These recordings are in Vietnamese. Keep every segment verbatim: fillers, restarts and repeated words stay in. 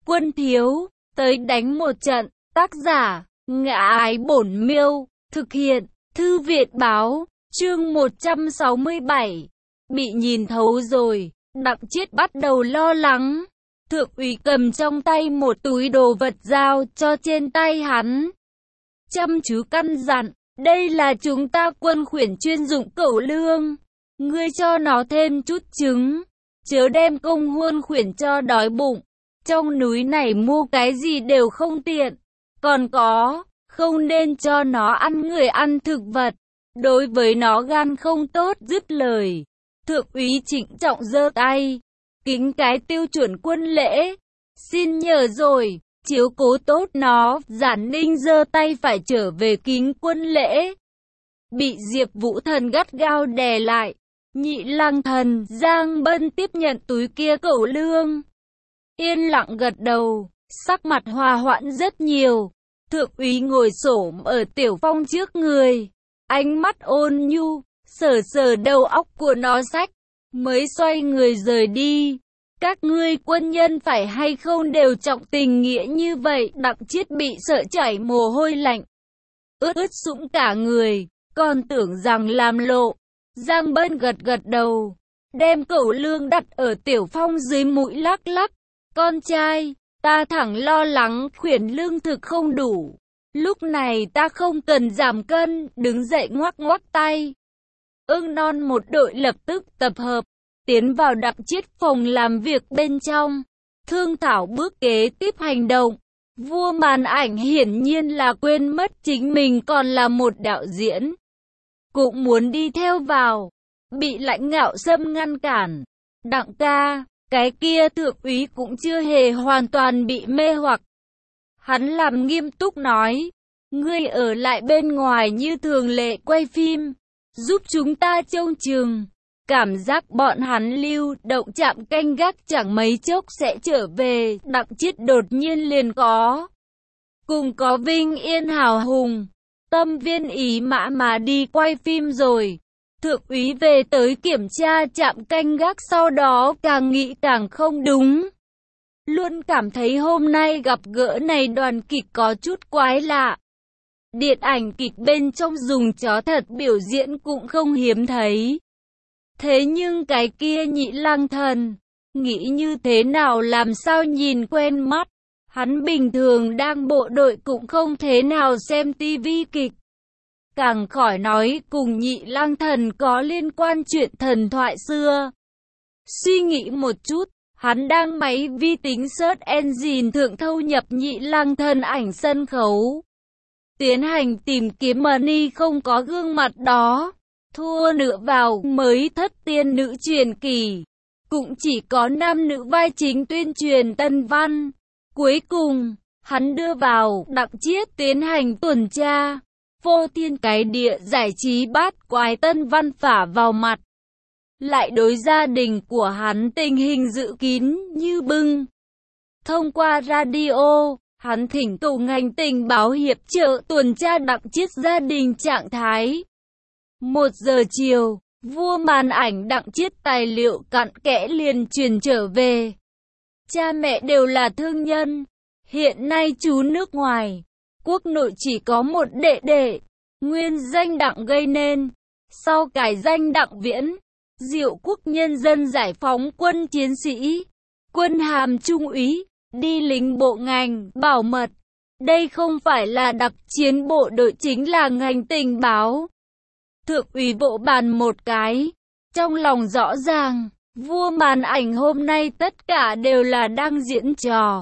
Quân thiếu, tới đánh một trận. Tác giả, Ngã Ái Bổn Miêu. Thực hiện, Thư viện báo. Chương một trăm sáu mươi bảy. Bị nhìn thấu rồi. Đặng Chiết bắt đầu lo lắng. Thượng úy cầm trong tay một túi đồ vật giao cho trên tay hắn. Chăm chú căn dặn, đây là chúng ta quân khuyển chuyên dụng cẩu lương. Ngươi cho nó thêm chút trứng. Chớ đem công huân khuyển cho đói bụng. Trong núi này mua cái gì đều không tiện. Còn có, không nên cho nó ăn người ăn thực vật. Đối với nó gan không tốt. Dứt lời, thượng úy trịnh trọng giơ tay, kính cái tiêu chuẩn quân lễ. Xin nhờ rồi, chiếu cố tốt nó. Giản Ninh giơ tay phải trở về kính quân lễ. Bị Diệp Vũ Thần gắt gao đè lại. Nhị Lang Thần, Giang Bân tiếp nhận túi kia cẩu lương. Yên lặng gật đầu, sắc mặt hòa hoãn rất nhiều. Thượng úy ngồi xổm ở Tiểu Phong trước người, ánh mắt ôn nhu, sờ sờ đầu óc của nó xách, mới xoay người rời đi. Các ngươi quân nhân phải hay không đều trọng tình nghĩa như vậy. Đặng Chiết bị sợ chảy mồ hôi lạnh, ướt ướt sũng cả người, còn tưởng rằng làm lộ. Giang Bân gật gật đầu, đem cẩu lương đặt ở Tiểu Phong dưới mũi lắc lắc. Con trai, ta thẳng lo lắng khuyển lương thực không đủ. Lúc này ta không cần giảm cân. Đứng dậy ngoắc ngoắc tay. Ưng non một đội lập tức tập hợp, tiến vào Đặng Chiết phòng làm việc bên trong, thương thảo bước kế tiếp hành động. Vua màn ảnh hiển nhiên là quên mất chính mình còn là một đạo diễn, cũng muốn đi theo vào, bị Lãnh Ngạo Sâm ngăn cản. Đặng ca, cái kia thượng úy cũng chưa hề hoàn toàn bị mê hoặc. Hắn làm nghiêm túc nói, ngươi ở lại bên ngoài như thường lệ quay phim, giúp chúng ta trông chừng. Cảm giác bọn hắn lưu động chạm canh gác chẳng mấy chốc sẽ trở về. Đặng Chiết đột nhiên liền có, cùng có vinh yên hào hùng, tâm viên ý mã mà đi quay phim rồi. Thượng úy về tới kiểm tra trạm canh gác, sau đó càng nghĩ càng không đúng. Luôn cảm thấy hôm nay gặp gỡ này đoàn kịch có chút quái lạ. Điện ảnh kịch bên trong dùng chó thật biểu diễn cũng không hiếm thấy. Thế nhưng cái kia Nhị Lang Thần, nghĩ như thế nào làm sao nhìn quen mắt. Hắn bình thường đang bộ đội cũng không thế nào xem tivi kịch. Càng khỏi nói cùng Nhị Lang Thần có liên quan chuyện thần thoại xưa. Suy nghĩ một chút, hắn đang máy vi tính search engine thượng thâu nhập Nhị Lang Thần ảnh sân khấu, tiến hành tìm kiếm money không có gương mặt đó. Thua nữa vào mới thất tiên nữ truyền kỳ, cũng chỉ có nam nữ vai chính tuyên truyền tân văn. Cuối cùng, hắn đưa vào Đặng Chiết tiến hành tuần tra. Vô thiên cái địa giải trí bát quái tân văn phả vào mặt. Lại đối gia đình của hắn tình hình dự kín như bưng. Thông qua radio, hắn thỉnh cầu ngành tình báo hiệp trợ tuần tra Đặng Chiết gia đình trạng thái. Một giờ chiều, vua màn ảnh Đặng Chiết tài liệu cặn kẽ liền truyền trở về. Cha mẹ đều là thương nhân. Hiện nay chú nước ngoài, quốc nội chỉ có một đệ đệ, nguyên danh Đặng gây nên, sau cải danh Đặng Viễn, Diệu Quốc Nhân dân Giải phóng quân chiến sĩ, quân hàm trung úy, đi lính bộ ngành, bảo mật. Đây không phải là đặc chiến bộ đội, chính là ngành tình báo. Thượng úy vỗ bàn một cái, trong lòng rõ ràng, vua màn ảnh hôm nay tất cả đều là đang diễn trò.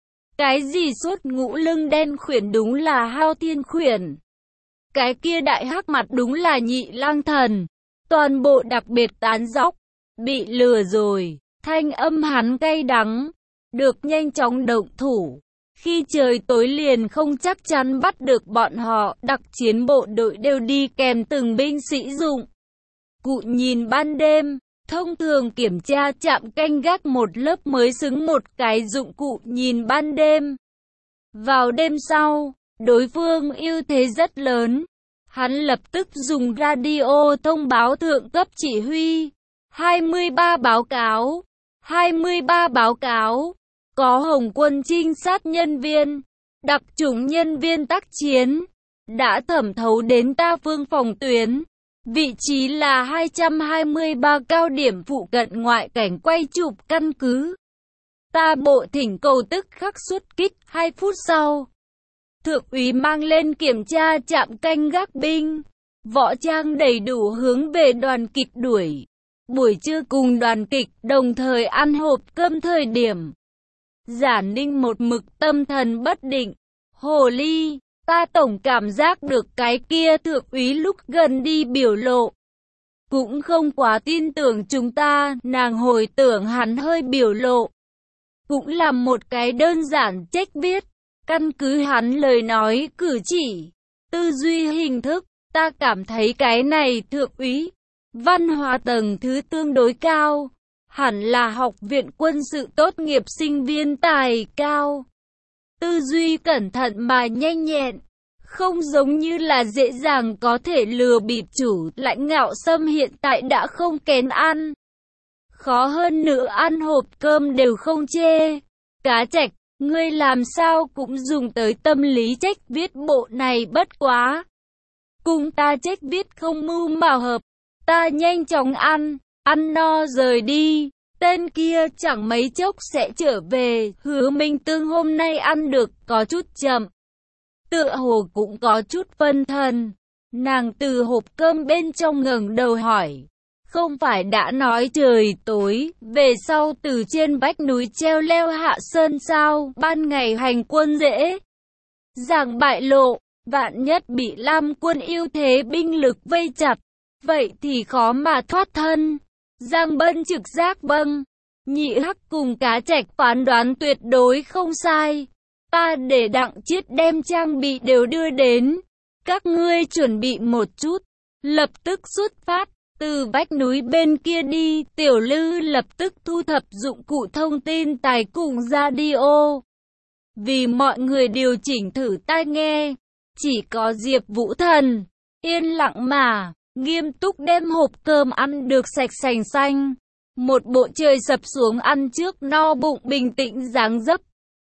Cái gì suốt ngũ lưng đen khuyển đúng là Hao Thiên khuyển. Cái kia đại hắc mặt đúng là Nhị Lang Thần. Toàn bộ đặc biệt tán dóc. Bị lừa rồi. Thanh âm hắn cay đắng. Được nhanh chóng động thủ. Khi trời tối liền không chắc chắn bắt được bọn họ. Đặc chiến bộ đội đều đi kèm từng binh sĩ dụng cụ nhìn ban đêm. Thông thường kiểm tra trạm canh gác một lớp mới xứng một cái dụng cụ nhìn ban đêm. Vào đêm sau, đối phương ưu thế rất lớn. Hắn lập tức dùng radio thông báo thượng cấp chỉ huy. hai mươi ba báo cáo. hai mươi ba báo cáo. có Hồng quân trinh sát nhân viên, đặc chủng nhân viên tác chiến, đã thẩm thấu đến ta phương phòng tuyến. Vị trí là hai trăm hai mươi ba cao điểm phụ cận ngoại cảnh quay chụp căn cứ. Ta bộ thỉnh cầu tức khắc xuất kích. Hai phút sau, thượng úy mang lên kiểm tra trạm canh gác binh, võ trang đầy đủ hướng về đoàn kịch đuổi. Buổi trưa cùng đoàn kịch đồng thời ăn hộp cơm thời điểm, Giả Ninh một mực tâm thần bất định. Hồ ly, ta tổng cảm giác được cái kia thượng úy lúc gần đi biểu lộ cũng không quá tin tưởng chúng ta. Nàng hồi tưởng hắn hơi biểu lộ cũng là một cái đơn giản trách viết, căn cứ hắn lời nói cử chỉ, tư duy hình thức, ta cảm thấy cái này thượng úy văn hóa tầng thứ tương đối cao, hẳn là học viện quân sự tốt nghiệp sinh viên tài cao, tư duy cẩn thận mà nhanh nhẹn, không giống như là dễ dàng có thể lừa bịp chủ. Lãnh Ngạo Sâm hiện tại đã không kén ăn, khó hơn nữa ăn hộp cơm đều không chê. Cá Trạch, ngươi làm sao cũng dùng tới tâm lý trách viết bộ này, bất quá cùng ta trách viết không mưu mà hợp. Ta nhanh chóng ăn, ăn no rời đi, tên kia chẳng mấy chốc sẽ trở về. Hứa Minh Tương hôm nay ăn được có chút chậm, tựa hồ cũng có chút phân thần. Nàng từ hộp cơm bên trong ngẩng đầu hỏi, không phải đã nói trời tối về sau từ trên vách núi treo leo hạ sơn sao? Ban ngày hành quân dễ dàng bại lộ, vạn nhất bị Lam quân ưu thế binh lực vây chặt, vậy thì khó mà thoát thân. Giang Bân trực giác vâng. Nhị Hắc cùng Cá Trạch phán đoán tuyệt đối không sai. Ta để Đặng Chiết đem trang bị đều đưa đến, các ngươi chuẩn bị một chút, lập tức xuất phát. Từ vách núi bên kia đi, Tiểu Lư lập tức thu thập dụng cụ thông tin tài cùng radio. Vì mọi người điều chỉnh thử tai nghe, chỉ có Diệp Vũ Thần yên lặng mà nghiêm túc đem hộp cơm ăn được sạch sành xanh. Một bộ trời sập xuống ăn trước no bụng bình tĩnh dáng dấp.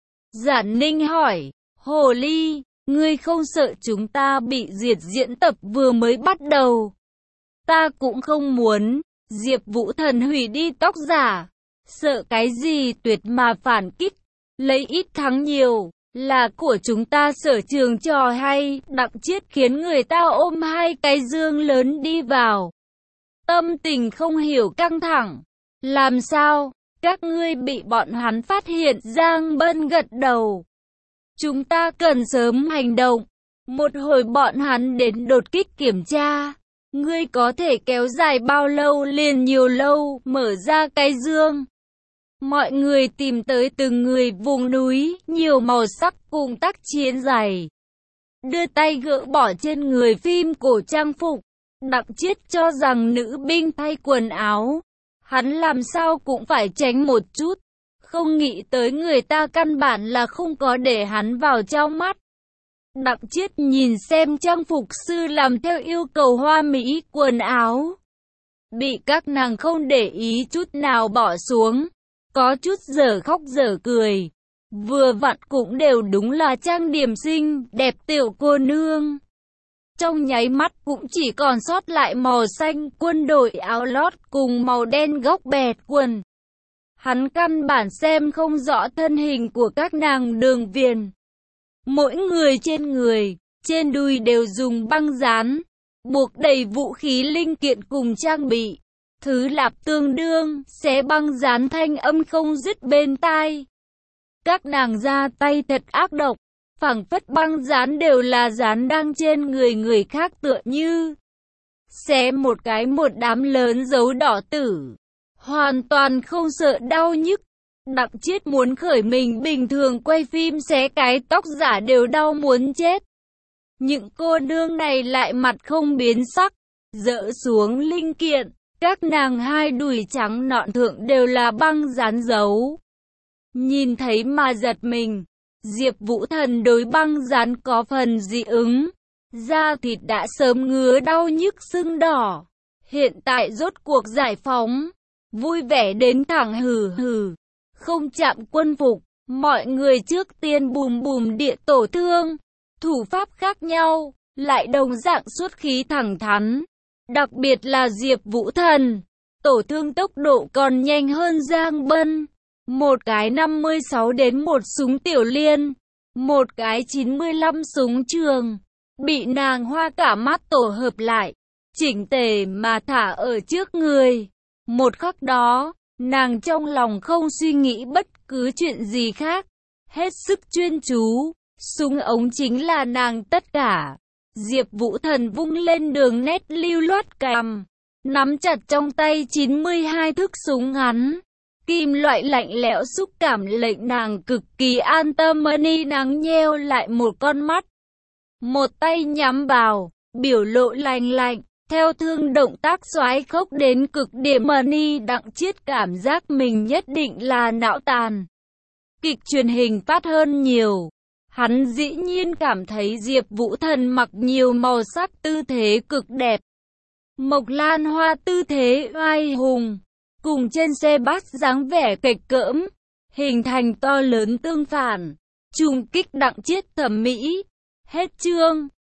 Giản Ninh hỏi, Hồ ly, ngươi không sợ chúng ta bị diệt? Diễn tập vừa mới bắt đầu. Ta cũng không muốn. Diệp Vũ Thần hủy đi tóc giả. Sợ cái gì? Tuyệt mà phản kích, lấy ít thắng nhiều, là của chúng ta sở trường trò hay. Đặng Chiết khiến người ta ôm hai cái dương lớn đi vào, tâm tình không hiểu căng thẳng. Làm sao? Các ngươi bị bọn hắn phát hiện? Giang Bân gật đầu. Chúng ta cần sớm hành động. Một hồi bọn hắn đến đột kích kiểm tra. Ngươi có thể kéo dài bao lâu liền nhiều lâu. Mở ra cái dương. Mọi người tìm tới từng người vùng núi, nhiều màu sắc cùng tác chiến giày. Đưa tay gỡ bỏ trên người phim cổ trang phục. Đặng Chiết cho rằng nữ binh thay quần áo, hắn làm sao cũng phải tránh một chút. Không nghĩ tới người ta căn bản là không có để hắn vào trong mắt. Đặng Chiết nhìn xem trang phục sư làm theo yêu cầu hoa mỹ quần áo, bị các nàng không để ý chút nào bỏ xuống, có chút dở khóc dở cười. Vừa vặn cũng đều đúng là trang điểm xinh đẹp tiểu cô nương. Trong nháy mắt cũng chỉ còn sót lại màu xanh quân đội áo lót cùng màu đen góc bẹt quần. Hắn căn bản xem không rõ thân hình của các nàng đường viền. Mỗi người trên người, trên đùi đều dùng băng dán, buộc đầy vũ khí linh kiện cùng trang bị. Thứ lạp tương đương, xé băng dán thanh âm không dứt bên tai. Các nàng ra tay thật ác độc, phảng phất băng dán đều là dán đang trên người người khác, tựa như xé một cái một đám lớn dấu đỏ tử, hoàn toàn không sợ đau nhức. Đặng Chiết muốn khởi mình bình thường quay phim xé cái tóc giả đều đau muốn chết. Những cô nương này lại mặt không biến sắc, dỡ xuống linh kiện, các nàng hai đùi trắng nõn thượng đều là băng dán dấu. Nhìn thấy mà giật mình. Diệp Vũ Thần đối băng dán có phần dị ứng, da thịt đã sớm ngứa đau nhức sưng đỏ, hiện tại rốt cuộc giải phóng, vui vẻ đến thẳng hừ hừ, không chạm quân phục, Mọi người trước tiên bùm bùm địa tổ thương, thủ pháp khác nhau, lại đồng dạng xuất khí thẳng thắn. Đặc biệt là Diệp Vũ Thần, tổ thương tốc độ còn nhanh hơn Giang Bân. Một cái năm mươi sáu đến một súng tiểu liên, một cái chín mươi lăm súng trường, bị nàng hoa cả mắt tổ hợp lại, chỉnh tề mà thả ở trước người. Một khắc đó, nàng trong lòng không suy nghĩ bất cứ chuyện gì khác, hết sức chuyên chú, súng ống chính là nàng tất cả. Diệp Vũ Thần vung lên đường nét lưu loát cằm, nắm chặt trong tay chín mươi hai thước súng ngắn. Kim loại lạnh lẽo xúc cảm lệnh nàng cực kỳ an tâm. Money nắng nheo lại một con mắt, một tay nhắm vào, biểu lộ lành lạnh, theo thương động tác xoái khốc đến cực điểm. Money Đặng Chiết cảm giác mình nhất định là não tàn. Kịch truyền hình phát hơn nhiều. Hắn dĩ nhiên cảm thấy Diệp Vũ Thần mặc nhiều màu sắc tư thế cực đẹp. Mộc lan hoa tư thế oai hùng, cùng trên xe bát dáng vẻ kịch cỡm, hình thành to lớn tương phản, trùng kích Đặng Chiết thẩm mỹ. Hết chương.